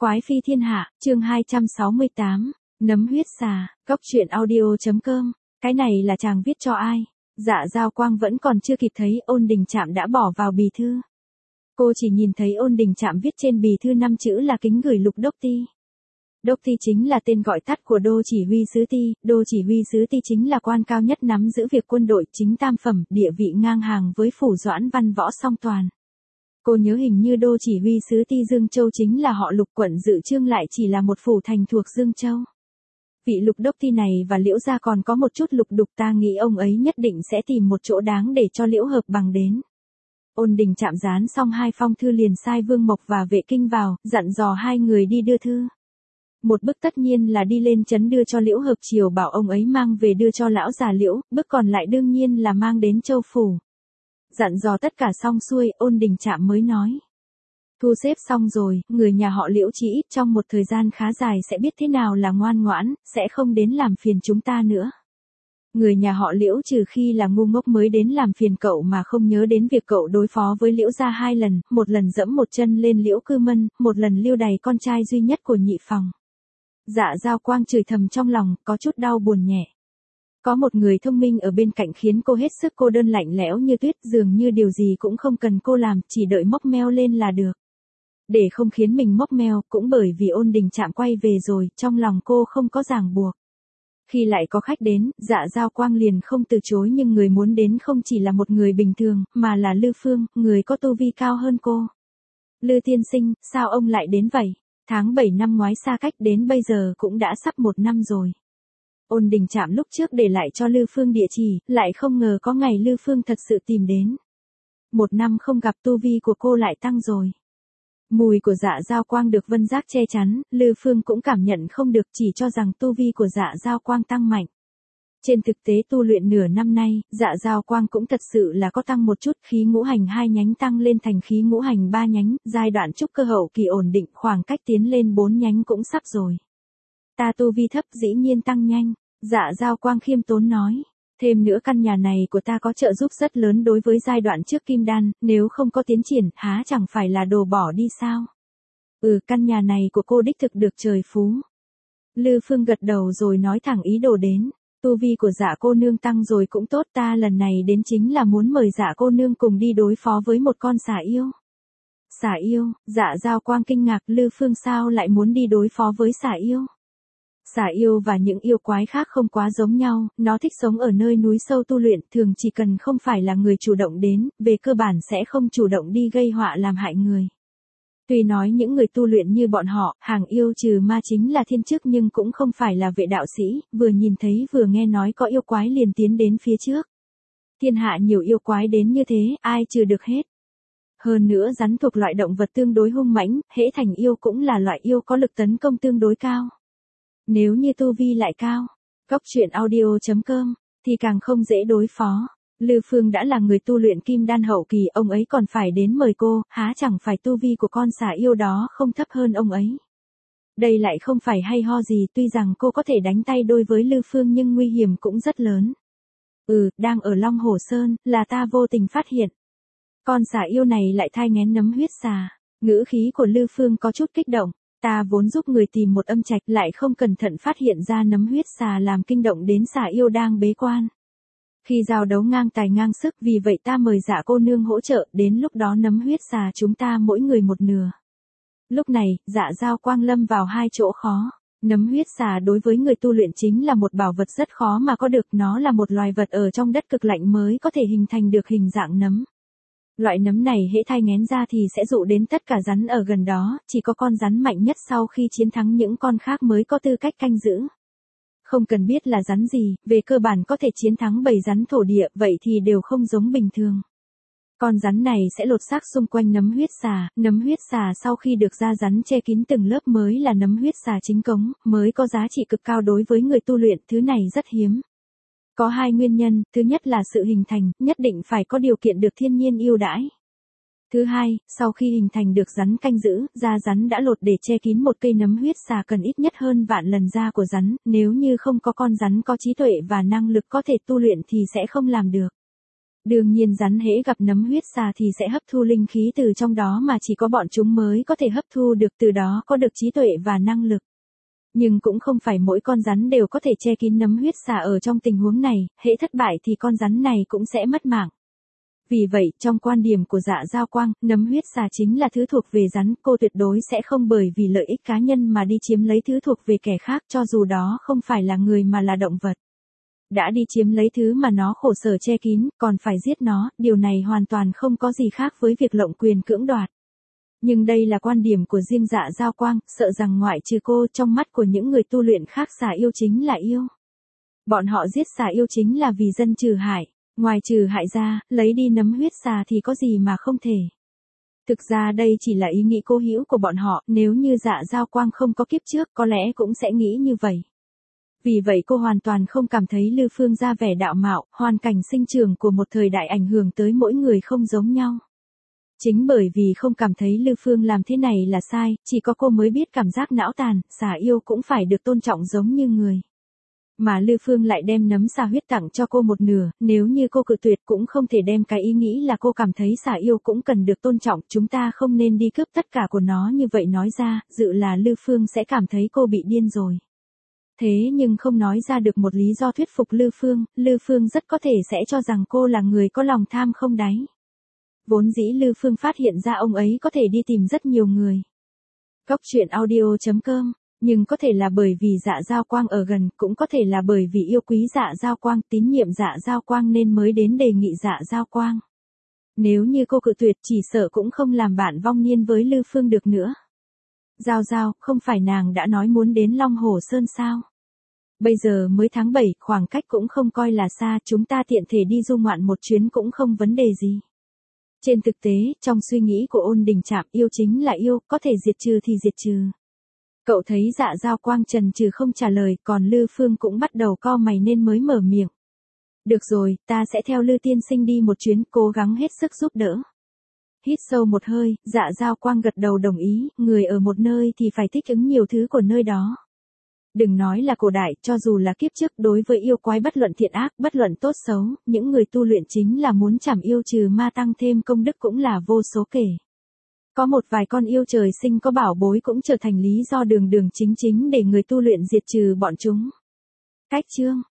Quái phi thiên hạ, chương 268, nấm huyết xà, Cóc truyện audio.com, cái này là chàng viết cho ai? Dạ Giao Quang vẫn còn chưa kịp thấy Ôn Đình Trạm đã bỏ vào bì thư. Cô chỉ nhìn thấy Ôn Đình Trạm viết trên bì thư 5 chữ là kính gửi Lục Đốc Ti. Đốc Ti chính là tên gọi tắt của Đô Chỉ huy Sứ Ti, Đô Chỉ huy Sứ Ti chính là quan cao nhất nắm giữ việc quân đội chính tam phẩm, địa vị ngang hàng với phủ Doãn Văn Võ Song Toàn. Cô nhớ hình như Đô Chỉ huy Sứ Ti Dương Châu chính là họ Lục, quận Dự Chương lại chỉ là một phủ thành thuộc Dương Châu. Vị Lục Đốc Ti này và Liễu gia còn có một chút lục đục, ta nghĩ ông ấy nhất định sẽ tìm một chỗ đáng để cho Liễu Hợp Bằng đến. Ôn Đình Trạm dán xong 2 phong thư liền sai Vương Mộc và Vệ Kinh vào, dặn dò 2 người đi đưa thư. Một bức tất nhiên là đi lên trấn đưa cho Liễu Hợp Triều, bảo ông ấy mang về đưa cho lão già Liễu, bức còn lại đương nhiên là mang đến Châu phủ. Dặn dò tất cả xong xuôi, Ôn Đình Trạm mới nói: thu xếp xong rồi, người nhà họ Liễu chỉ ít trong một thời gian khá dài sẽ biết thế nào là ngoan ngoãn, sẽ không đến làm phiền chúng ta nữa. Người nhà họ Liễu trừ khi là ngu ngốc mới đến làm phiền cậu mà không nhớ đến việc cậu đối phó với Liễu gia 2 lần, một lần dẫm một chân lên Liễu Cư Mân, một lần lưu đày con trai duy nhất của nhị phòng. Dạ Giao Quang chửi thầm trong lòng, có chút đau buồn nhẹ. Có một người thông minh ở bên cạnh khiến cô hết sức cô đơn lạnh lẽo như tuyết, dường như điều gì cũng không cần cô làm, chỉ đợi móc meo lên là được. Để không khiến mình móc meo, cũng bởi vì Ôn Đình Trạm quay về rồi, trong lòng cô không có ràng buộc. Khi lại có khách đến, Dạ Giao Quang liền không từ chối, nhưng người muốn đến không chỉ là một người bình thường, mà là Lư Phương, người có tu vi cao hơn cô. Lư tiên sinh, sao ông lại đến vậy? Tháng 7 năm ngoái xa cách đến bây giờ cũng đã sắp 1 năm rồi. Ôn Đình Trạm lúc trước để lại cho Lư Phương địa chỉ, lại không ngờ có ngày Lư Phương thật sự tìm đến. 1 năm không gặp, tu vi của cô lại tăng rồi. Mùi của Dạ Giao Quang được Vân Giác che chắn, Lư Phương cũng cảm nhận không được, chỉ cho rằng tu vi của Dạ Giao Quang tăng mạnh. Trên thực tế tu luyện nửa năm nay, Dạ Giao Quang cũng thật sự là có tăng một chút, khí ngũ hành 2 nhánh tăng lên thành khí ngũ hành 3 nhánh, giai đoạn trúc cơ hậu kỳ ổn định, khoảng cách tiến lên 4 nhánh cũng sắp rồi. Ta tu vi thấp dĩ nhiên tăng nhanh, Dạ Giao Quang khiêm tốn nói. Thêm nữa căn nhà này của ta có trợ giúp rất lớn đối với giai đoạn trước kim đan, nếu không có tiến triển, há chẳng phải là đồ bỏ đi sao? Căn nhà này của cô đích thực được trời phú. Lư Phương gật đầu rồi nói thẳng ý đồ đến. Tu vi của Dạ cô nương tăng rồi cũng tốt, ta lần này đến chính là muốn mời Dạ cô nương cùng đi đối phó với một con xà yêu. Xà yêu? Dạ Giao Quang kinh ngạc, Lư Phương sao lại muốn đi đối phó với xà yêu? Xà yêu và những yêu quái khác không quá giống nhau, nó thích sống ở nơi núi sâu tu luyện, thường chỉ cần không phải là người chủ động đến, về cơ bản sẽ không chủ động đi gây họa làm hại người. Tuy nói những người tu luyện như bọn họ, hàng yêu trừ ma chính là thiên chức, nhưng cũng không phải là vệ đạo sĩ, vừa nhìn thấy vừa nghe nói có yêu quái liền tiến đến phía trước. Thiên hạ nhiều yêu quái đến như thế, ai trừ được hết. Hơn nữa rắn thuộc loại động vật tương đối hung mãnh, hễ thành yêu cũng là loại yêu có lực tấn công tương đối cao. Nếu như tu vi lại cao, Cóc truyện audio.com, thì càng không dễ đối phó. Lư Phương đã là người tu luyện kim đan hậu kỳ, ông ấy còn phải đến mời cô, há chẳng phải tu vi của con xà yêu đó không thấp hơn ông ấy. Đây lại không phải hay ho gì, tuy rằng cô có thể đánh tay đôi với Lư Phương nhưng nguy hiểm cũng rất lớn. Đang ở Long Hồ Sơn, là ta vô tình phát hiện. Con xà yêu này lại thai nghén nấm huyết xà. Ngữ khí của Lư Phương có chút kích động. Ta vốn giúp người tìm một âm trạch, lại không cẩn thận phát hiện ra nấm huyết xà làm kinh động đến xà yêu đang bế quan. Khi giao đấu ngang tài ngang sức, vì vậy ta mời Dạ cô nương hỗ trợ, đến lúc đó nấm huyết xà chúng ta mỗi người một nửa. Lúc này, Dạ Giao Quang lâm vào 2 chỗ khó. Nấm huyết xà đối với người tu luyện chính là một bảo vật rất khó mà có được, nó là một loài vật ở trong đất cực lạnh mới có thể hình thành được hình dạng nấm. Loại nấm này hễ thai nghén ra thì sẽ dụ đến tất cả rắn ở gần đó, chỉ có con rắn mạnh nhất sau khi chiến thắng những con khác mới có tư cách canh giữ. Không cần biết là rắn gì, về cơ bản có thể chiến thắng bầy rắn thổ địa, vậy thì đều không giống bình thường. Con rắn này sẽ lột xác xung quanh nấm huyết xà sau khi được da rắn che kín từng lớp mới là nấm huyết xà chính cống, mới có giá trị cực cao đối với người tu luyện, thứ này rất hiếm. Có 2 nguyên nhân, thứ nhất là sự hình thành, nhất định phải có điều kiện được thiên nhiên ưu đãi. Thứ hai, sau khi hình thành được rắn canh giữ, da rắn đã lột để che kín một cây nấm huyết xà cần ít nhất hơn vạn lần da của rắn, nếu như không có con rắn có trí tuệ và năng lực có thể tu luyện thì sẽ không làm được. Đương nhiên rắn hễ gặp nấm huyết xà thì sẽ hấp thu linh khí từ trong đó mà chỉ có bọn chúng mới có thể hấp thu được, từ đó có được trí tuệ và năng lực. Nhưng cũng không phải mỗi con rắn đều có thể che kín nấm huyết xà ở trong tình huống này, hễ thất bại thì con rắn này cũng sẽ mất mạng. Vì vậy, trong quan điểm của Dạ Giao Quang, nấm huyết xà chính là thứ thuộc về rắn, cô tuyệt đối sẽ không bởi vì lợi ích cá nhân mà đi chiếm lấy thứ thuộc về kẻ khác, cho dù đó không phải là người mà là động vật. Đã đi chiếm lấy thứ mà nó khổ sở che kín, còn phải giết nó, điều này hoàn toàn không có gì khác với việc lộng quyền cưỡng đoạt. Nhưng đây là quan điểm của riêng Dạ Giao Quang, sợ rằng ngoại trừ cô, trong mắt của những người tu luyện khác xà yêu chính là yêu. Bọn họ giết xà yêu chính là vì dân trừ hại. Ngoài trừ hại ra, lấy đi nấm huyết xà thì có gì mà không thể. Thực ra đây chỉ là ý nghĩ cố hữu của bọn họ, nếu như Dạ Giao Quang không có kiếp trước có lẽ cũng sẽ nghĩ như vậy. Vì vậy cô hoàn toàn không cảm thấy Lư Phương ra vẻ đạo mạo, hoàn cảnh sinh trưởng của một thời đại ảnh hưởng tới mỗi người không giống nhau. Chính bởi vì không cảm thấy Lư Phương làm thế này là sai, chỉ có cô mới biết cảm giác não tàn, xà yêu cũng phải được tôn trọng giống như người. Mà Lư Phương lại đem nấm xà huyết tặng cho cô một nửa, nếu như cô cự tuyệt cũng không thể đem cái ý nghĩ là cô cảm thấy xà yêu cũng cần được tôn trọng, chúng ta không nên đi cướp tất cả của nó như vậy nói ra, dự là Lư Phương sẽ cảm thấy cô bị điên rồi. Thế nhưng không nói ra được một lý do thuyết phục Lư Phương rất có thể sẽ cho rằng cô là người có lòng tham không đáy. Vốn dĩ Lư Phương phát hiện ra ông ấy có thể đi tìm rất nhiều người. Cóc truyện audio.com. Nhưng có thể là bởi vì Dạ Giao Quang ở gần, cũng có thể là bởi vì yêu quý Dạ Giao Quang, tín nhiệm Dạ Giao Quang nên mới đến đề nghị Dạ Giao Quang. Nếu như cô cự tuyệt chỉ sợ cũng không làm bạn vong niên với Lư Phương được nữa. Giao Giao, không phải nàng đã nói muốn đến Long Hồ Sơn sao? Bây giờ mới tháng 7, khoảng cách cũng không coi là xa, chúng ta tiện thể đi du ngoạn một chuyến cũng không vấn đề gì. Trên thực tế, trong suy nghĩ của Ôn Đình Trạm, yêu chính là yêu, có thể diệt trừ thì diệt trừ. Cậu thấy Dạ Giao Quang chần chừ không trả lời, còn Lư Phương cũng bắt đầu cau mày nên mới mở miệng. Được rồi, ta sẽ theo Lư tiên sinh đi một chuyến, cố gắng hết sức giúp đỡ. Hít sâu một hơi, Dạ Giao Quang gật đầu đồng ý, người ở một nơi thì phải thích ứng nhiều thứ của nơi đó. Đừng nói là cổ đại, cho dù là kiếp trước đối với yêu quái bất luận thiện ác, bất luận tốt xấu, những người tu luyện chính là muốn chảm yêu trừ ma tăng thêm công đức cũng là vô số kể. Có một vài con yêu trời sinh có bảo bối cũng trở thành lý do đường chính để người tu luyện diệt trừ bọn chúng. Cách chương